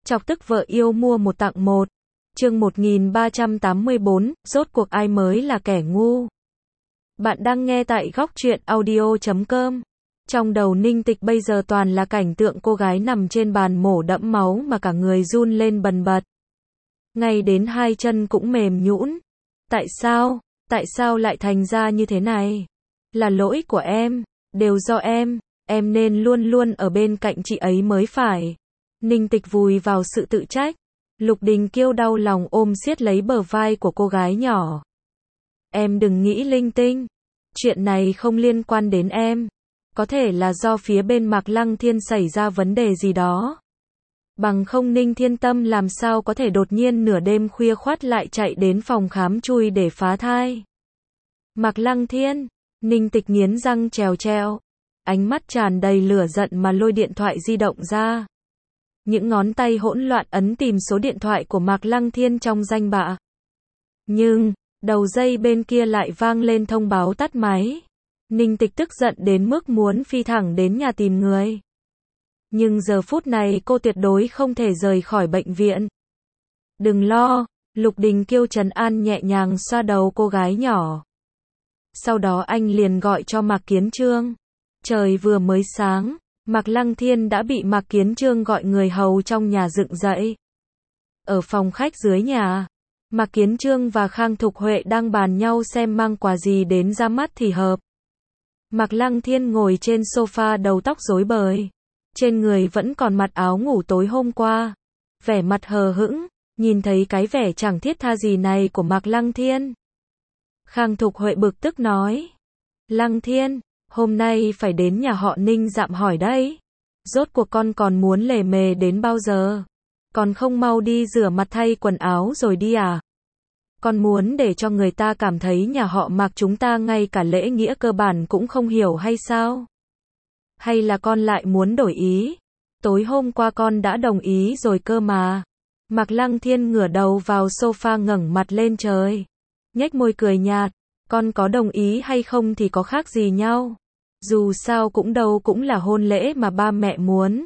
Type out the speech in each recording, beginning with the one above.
Chọc tức vợ yêu mua một tặng một. Chương 1384, rốt cuộc ai mới là kẻ ngu. Bạn đang nghe tại góc truyện audio.com. Trong đầu Ninh Tịch bây giờ toàn là cảnh tượng cô gái nằm trên bàn mổ đẫm máu mà cả người run lên bần bật. Ngay đến hai chân cũng mềm nhũn. Tại sao lại thành ra như thế này? Là lỗi của em, đều do em nên luôn luôn ở bên cạnh chị ấy mới phải. Ninh Tịch vùi vào sự tự trách. Lục Đình Kiêu đau lòng ôm siết lấy bờ vai của cô gái nhỏ. Em đừng nghĩ linh tinh. Chuyện này không liên quan đến em. Có thể là do phía bên Mạc Lăng Thiên xảy ra vấn đề gì đó. Bằng không Ninh Thiên Tâm làm sao có thể đột nhiên nửa đêm khuya khoắt lại chạy đến phòng khám chui để phá thai. Mạc Lăng Thiên, Ninh Tịch nghiến răng trèo. Ánh mắt tràn đầy lửa giận mà lôi điện thoại di động ra. Những ngón tay hỗn loạn ấn tìm số điện thoại của Mạc Lăng Thiên trong danh bạ. Nhưng, đầu dây bên kia lại vang lên thông báo tắt máy. Ninh Tịch tức giận đến mức muốn phi thẳng đến nhà tìm người. Nhưng giờ phút này cô tuyệt đối không thể rời khỏi bệnh viện. Đừng lo, Lục Đình Kiêu trấn an nhẹ nhàng xoa đầu cô gái nhỏ. Sau đó anh liền gọi cho Mạc Kiến Trương. Trời vừa mới sáng, Mạc Lăng Thiên đã bị Mạc Kiến Trương gọi người hầu trong nhà dựng dậy. Ở phòng khách dưới nhà, Mạc Kiến Trương và Khang Thục Huệ đang bàn nhau xem mang quà gì đến ra mắt thì hợp. Mạc Lăng Thiên ngồi trên sofa đầu tóc rối bời. Trên người vẫn còn mặc áo ngủ tối hôm qua. Vẻ mặt hờ hững, nhìn thấy cái vẻ chẳng thiết tha gì này của Mạc Lăng Thiên. Khang Thục Huệ bực tức nói. Lăng Thiên, hôm nay phải đến nhà họ Ninh dạm hỏi đấy. Rốt cuộc con còn muốn lề mề đến bao giờ? Còn không mau đi rửa mặt thay quần áo rồi đi à? Con muốn để cho người ta cảm thấy nhà họ Mạc chúng ta ngay cả lễ nghĩa cơ bản cũng không hiểu hay sao? Hay là con lại muốn đổi ý? Tối hôm qua con đã đồng ý rồi cơ mà. Mạc Lăng Thiên ngửa đầu vào sofa ngẩng mặt lên trời. Nhếch môi cười nhạt. Con có đồng ý hay không thì có khác gì nhau. Dù sao cũng đâu cũng là hôn lễ mà ba mẹ muốn.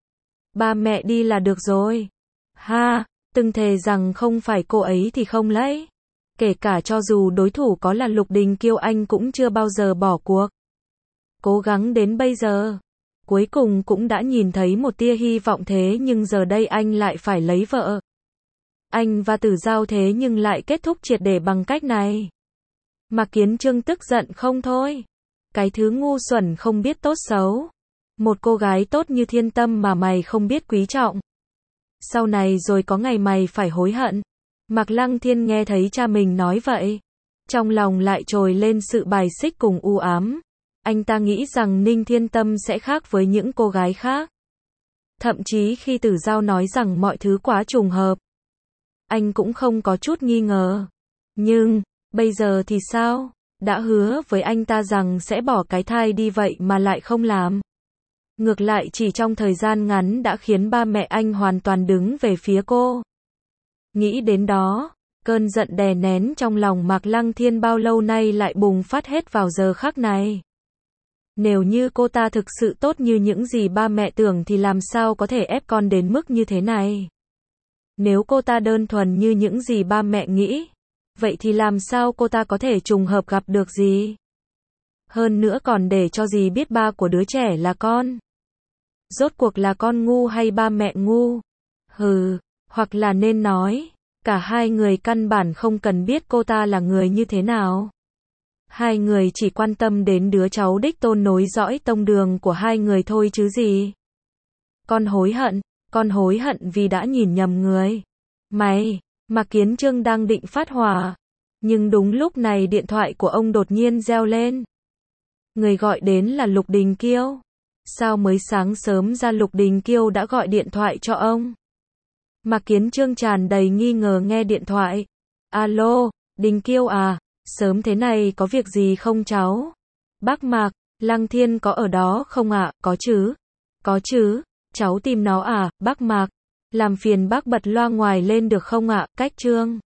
Ba mẹ đi là được rồi. Ha, từng thề rằng không phải cô ấy thì không lấy. Kể cả cho dù đối thủ có là Lục Đình Kiêu anh cũng chưa bao giờ bỏ cuộc. Cố gắng đến bây giờ, cuối cùng cũng đã nhìn thấy một tia hy vọng thế nhưng giờ đây anh lại phải lấy vợ. Anh và Tử Giao thế nhưng lại kết thúc triệt để bằng cách này. Mạc Kiến Trương tức giận không thôi. Cái thứ ngu xuẩn không biết tốt xấu. Một cô gái tốt như Thiên Tâm mà mày không biết quý trọng. Sau này rồi có ngày mày phải hối hận. Mạc Lăng Thiên nghe thấy cha mình nói vậy. Trong lòng lại trồi lên sự bài xích cùng u ám. Anh ta nghĩ rằng Ninh Thiên Tâm sẽ khác với những cô gái khác. Thậm chí khi Tử Giao nói rằng mọi thứ quá trùng hợp. Anh cũng không có chút nghi ngờ. Nhưng, bây giờ thì sao? Đã hứa với anh ta rằng sẽ bỏ cái thai đi vậy mà lại không làm. Ngược lại chỉ trong thời gian ngắn đã khiến ba mẹ anh hoàn toàn đứng về phía cô. Nghĩ đến đó, cơn giận đè nén trong lòng Mạc Lăng Thiên bao lâu nay lại bùng phát hết vào giờ khắc này. Nếu như cô ta thực sự tốt như những gì ba mẹ tưởng thì làm sao có thể ép con đến mức như thế này? Nếu cô ta đơn thuần như những gì ba mẹ nghĩ, vậy thì làm sao cô ta có thể trùng hợp gặp được gì? Hơn nữa còn để cho dì biết ba của đứa trẻ là con. Rốt cuộc là con ngu hay ba mẹ ngu? Hoặc là nên nói, cả hai người căn bản không cần biết cô ta là người như thế nào. Hai người chỉ quan tâm đến đứa cháu đích tôn nối dõi tông đường của hai người thôi chứ gì. Con hối hận vì đã nhìn nhầm người. Mạc Kiến Trương đang định phát hỏa. Nhưng đúng lúc này điện thoại của ông đột nhiên reo lên. Người gọi đến là Lục Đình Kiêu. Sao mới sáng sớm ra Lục Đình Kiêu đã gọi điện thoại cho ông? Mạc Kiến Trương tràn đầy nghi ngờ nghe điện thoại. Alo, Đình Kiêu à, sớm thế này có việc gì không cháu? Bác Mạc, Lăng Thiên có ở đó không ạ? Có chứ, cháu tìm nó à, bác Mạc. Làm phiền bác bật loa ngoài lên được không ạ? Cách Trương.